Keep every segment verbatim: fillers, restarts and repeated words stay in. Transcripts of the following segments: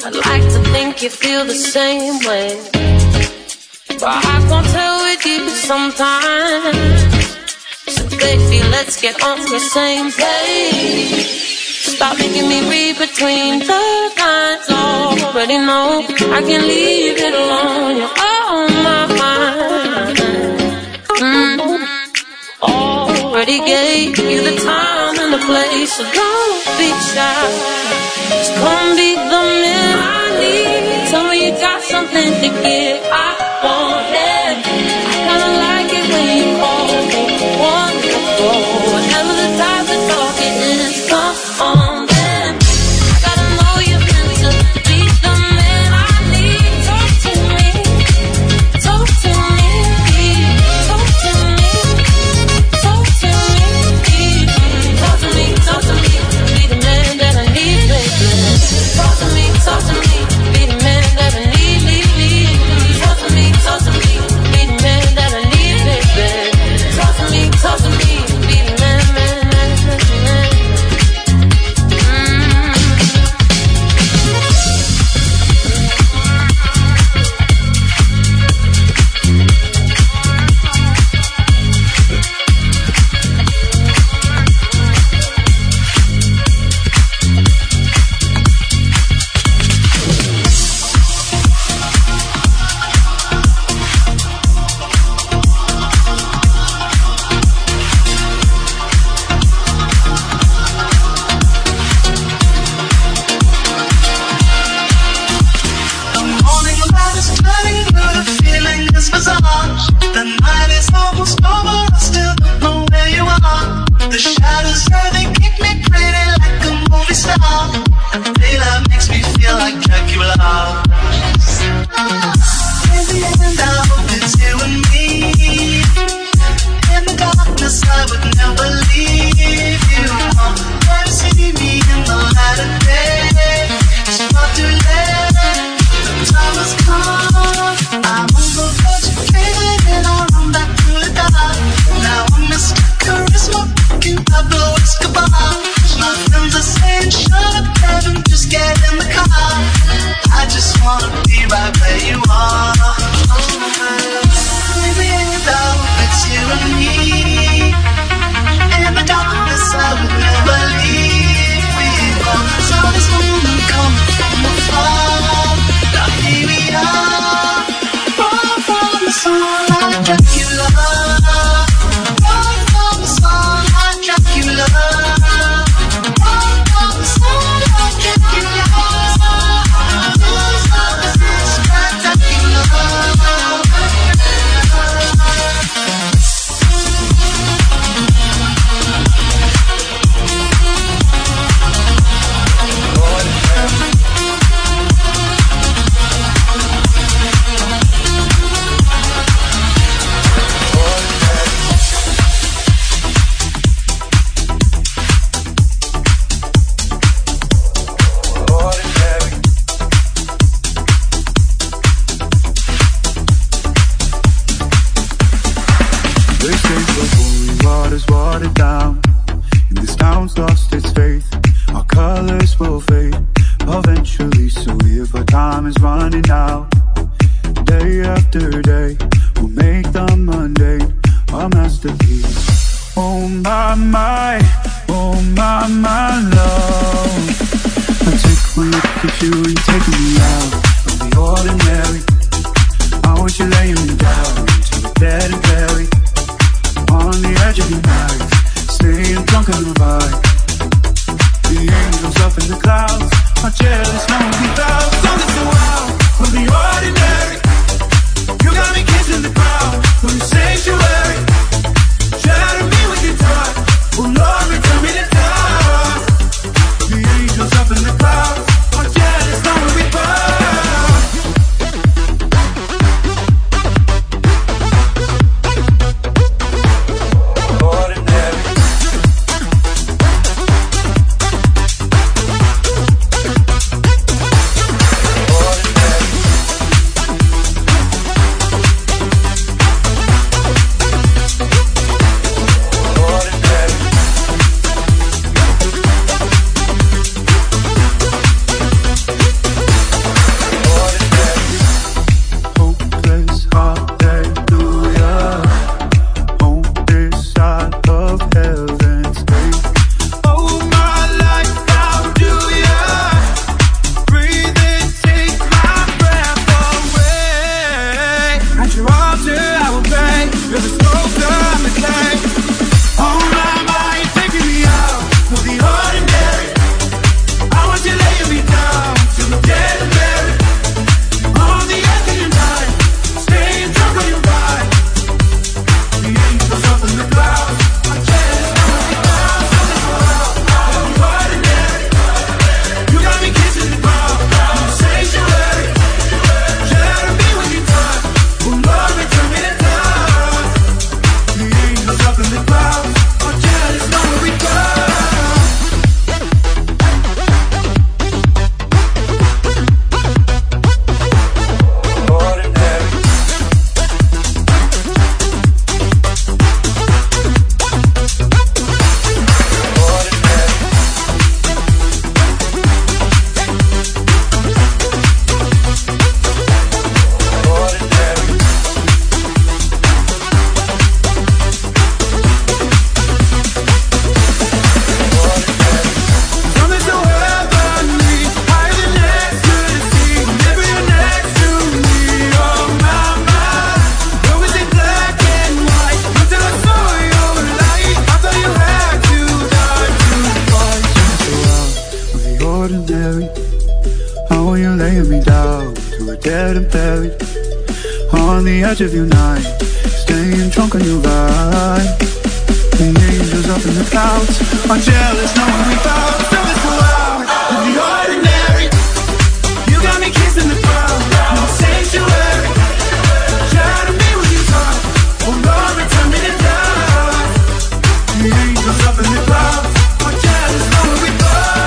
I'd like to think you feel the same way, but I can't tell with you sometimes. So baby, let's get on the same page. Stop making me read between the lines. Already know I can leave it alone. You're on my mind. Mm. Already gave you the time and the place, so don't be shy. Just come be the man I need. Tell me you got something to give. I want it. I kinda like it when you call me wonderful. Whatever the type of talk it is, come on then. I gotta know you're meant to be the man I need. Talk to me, talk to me, talk to me, talk to me, talk to me, talk to me. Be the man that I need, baby. Talk to me, talk to me. Be the man that I need, need, need. Talk to me, talk to me. Be the man that I need, baby. Talk to me, talk to me. Be the man, man, man, man, man. know you're laying me down to a dead and buried on the edge of your night, staying drunk on your ride. The angels up in the clouds are jealous knowing we found something so loud in the ordinary. You got me kissing the ground in the sanctuary. Try to be what you thought, oh Lord, return me to dust. The angels up in the clouds are jealous knowing we found.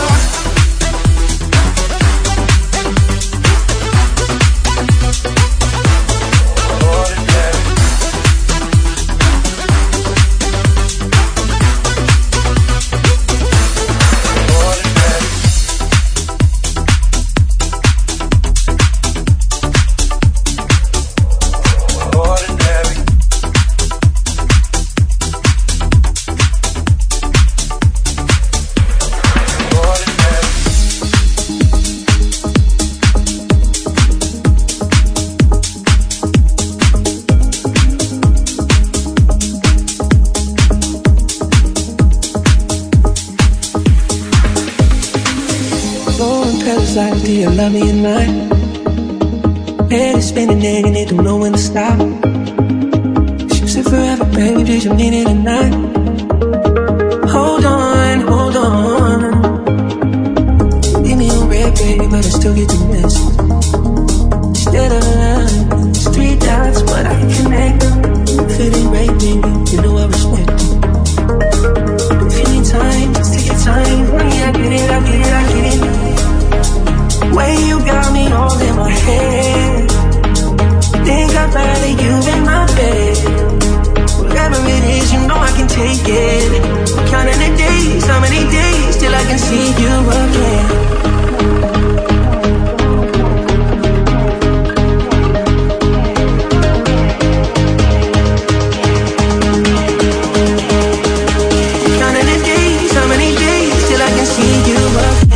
Like, do you love me at night? Head is spinning and it don't know when to stop. She said forever, baby, did you mean it or not? Hold on, hold on. Leave me on red, baby, but I still get the message. Instead of love, it's three dots, but I connect them. If it ain't right, baby, you know I respect it. If you need time, just take your time. Honey, I get it, I get it, I get it. Way you got me all in my head. Think I'd rather you in my bed. Whatever it is, you know I can take it. I'm counting the days, how many days till I can see you again. Counting the days, how many days till I can see you again.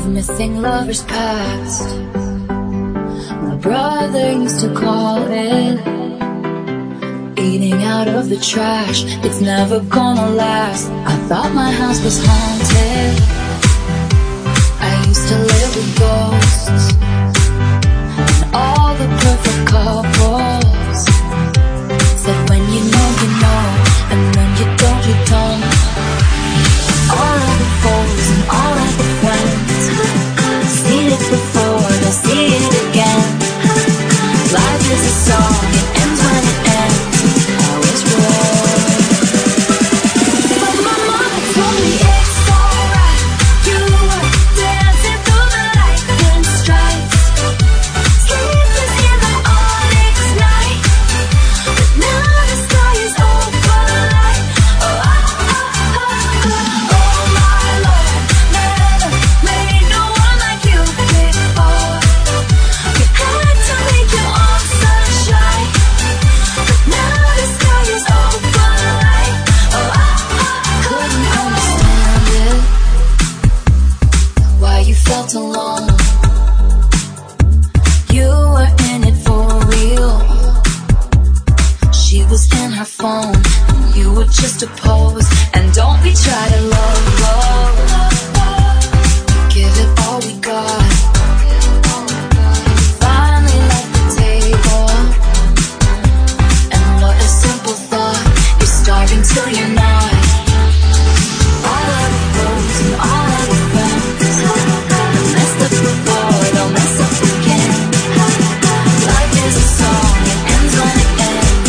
missing lovers past. My brother used to call it eating out of the trash. It's never gonna last. I thought my house was haunted. I used to live with ghosts and all the perfect couples said when you know you know, and when you don't you don't. All of the foes and all of the friends, seen it before, they'll see it again. Life is a song, it ends when it ends. I was wrong, but my mama told me it's alright. You were dancing through the lightning strikes, sleepless in the onyx night, but now the sky is open light. Oh, oh, oh, oh, oh. Oh my Lord, never made no one like you before. You had to make your own sunshine, but now the sky is open light. Oh, oh, oh, couldn't understand it, why you felt alone. You were in it for real. She was in her phone, and you were just a pose. And don't be try to love, love. Give it all we got. Finally left the table, and what a simple thought. You're starving till you're not. All of the foes and all of the friends, they messed up before, they'll mess up again. Life is a song, it ends when it ends.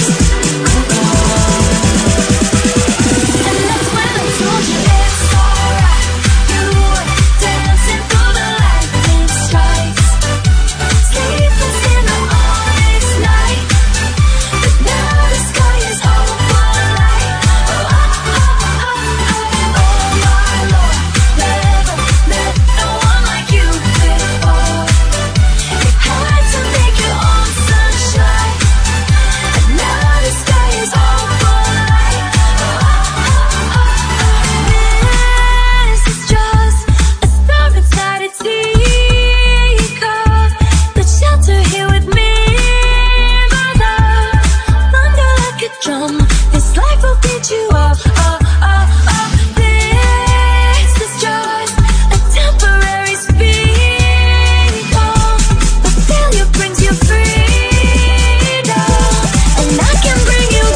And that's when I told you it's alright. You were dancing through the lightning strikes, sleepless in the onyx night, but now the sky is open light. Oh, oh, oh, oh, oh my Lord, never met no one like you before. You had to make your own sunshine, and now the sky is open light. Oh, oh, oh, oh. This is just a storm inside a teacup. The shelter here with me, my love. Thunder like a drum, this life will beat you up. Oh, oh, oh. This is just a temporary speed bump, but failure brings you freedom, and I can bring you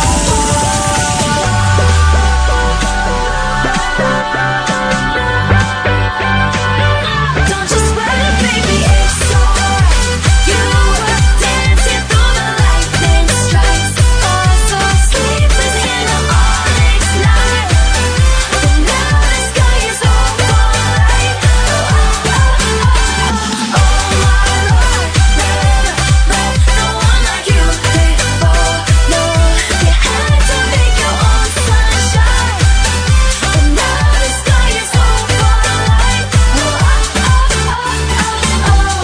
Don't you sweat it, baby, it's alright. You were dancing through the lightning strikes, also sleepless in the onyx night, but now the sky is open light. Oh, oh, oh, oh, my Lord, never met no one like you before. No, you had to make your own sunshine, but now the sky is open light. Oh, oh, oh, oh, oh.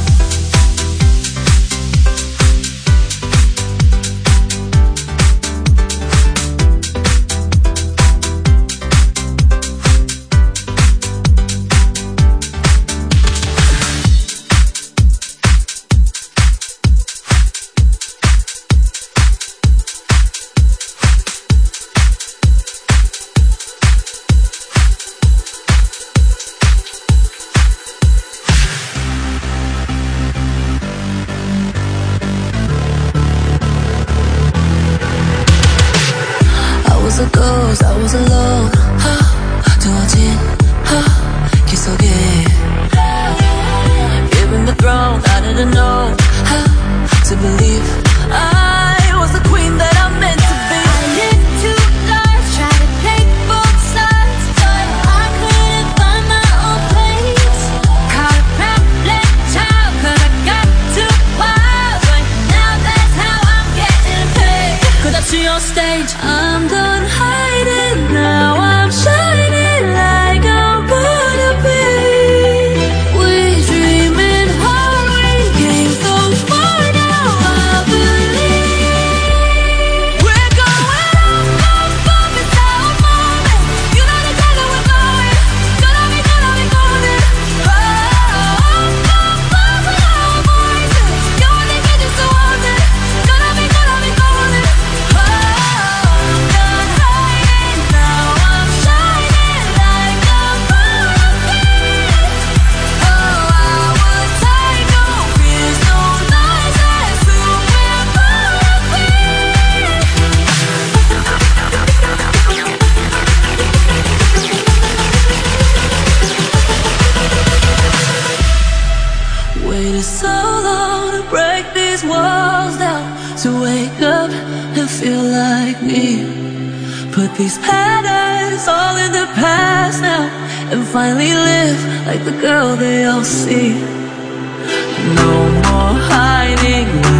I was a ghost, I was alone. 두어진 길 속에 given the throne, I didn't know how to believe I was the queen that I'm meant to be. I lived two lives, tried to take both sides, but I couldn't find my own place. Caught a problem child, 'cause I got too wild, but now that's how I'm getting paid. 'Cause that's your stage, I'm done hiding, now I'm shining like I'm born to be. We dreaming hard, we came so far, now I believe we're going off, off, off, it's our moment. You know the color we're going, gonna be, gonna be golden. feel like me. Put these patterns all in the past now, and finally live like the girl they all see. No more hiding.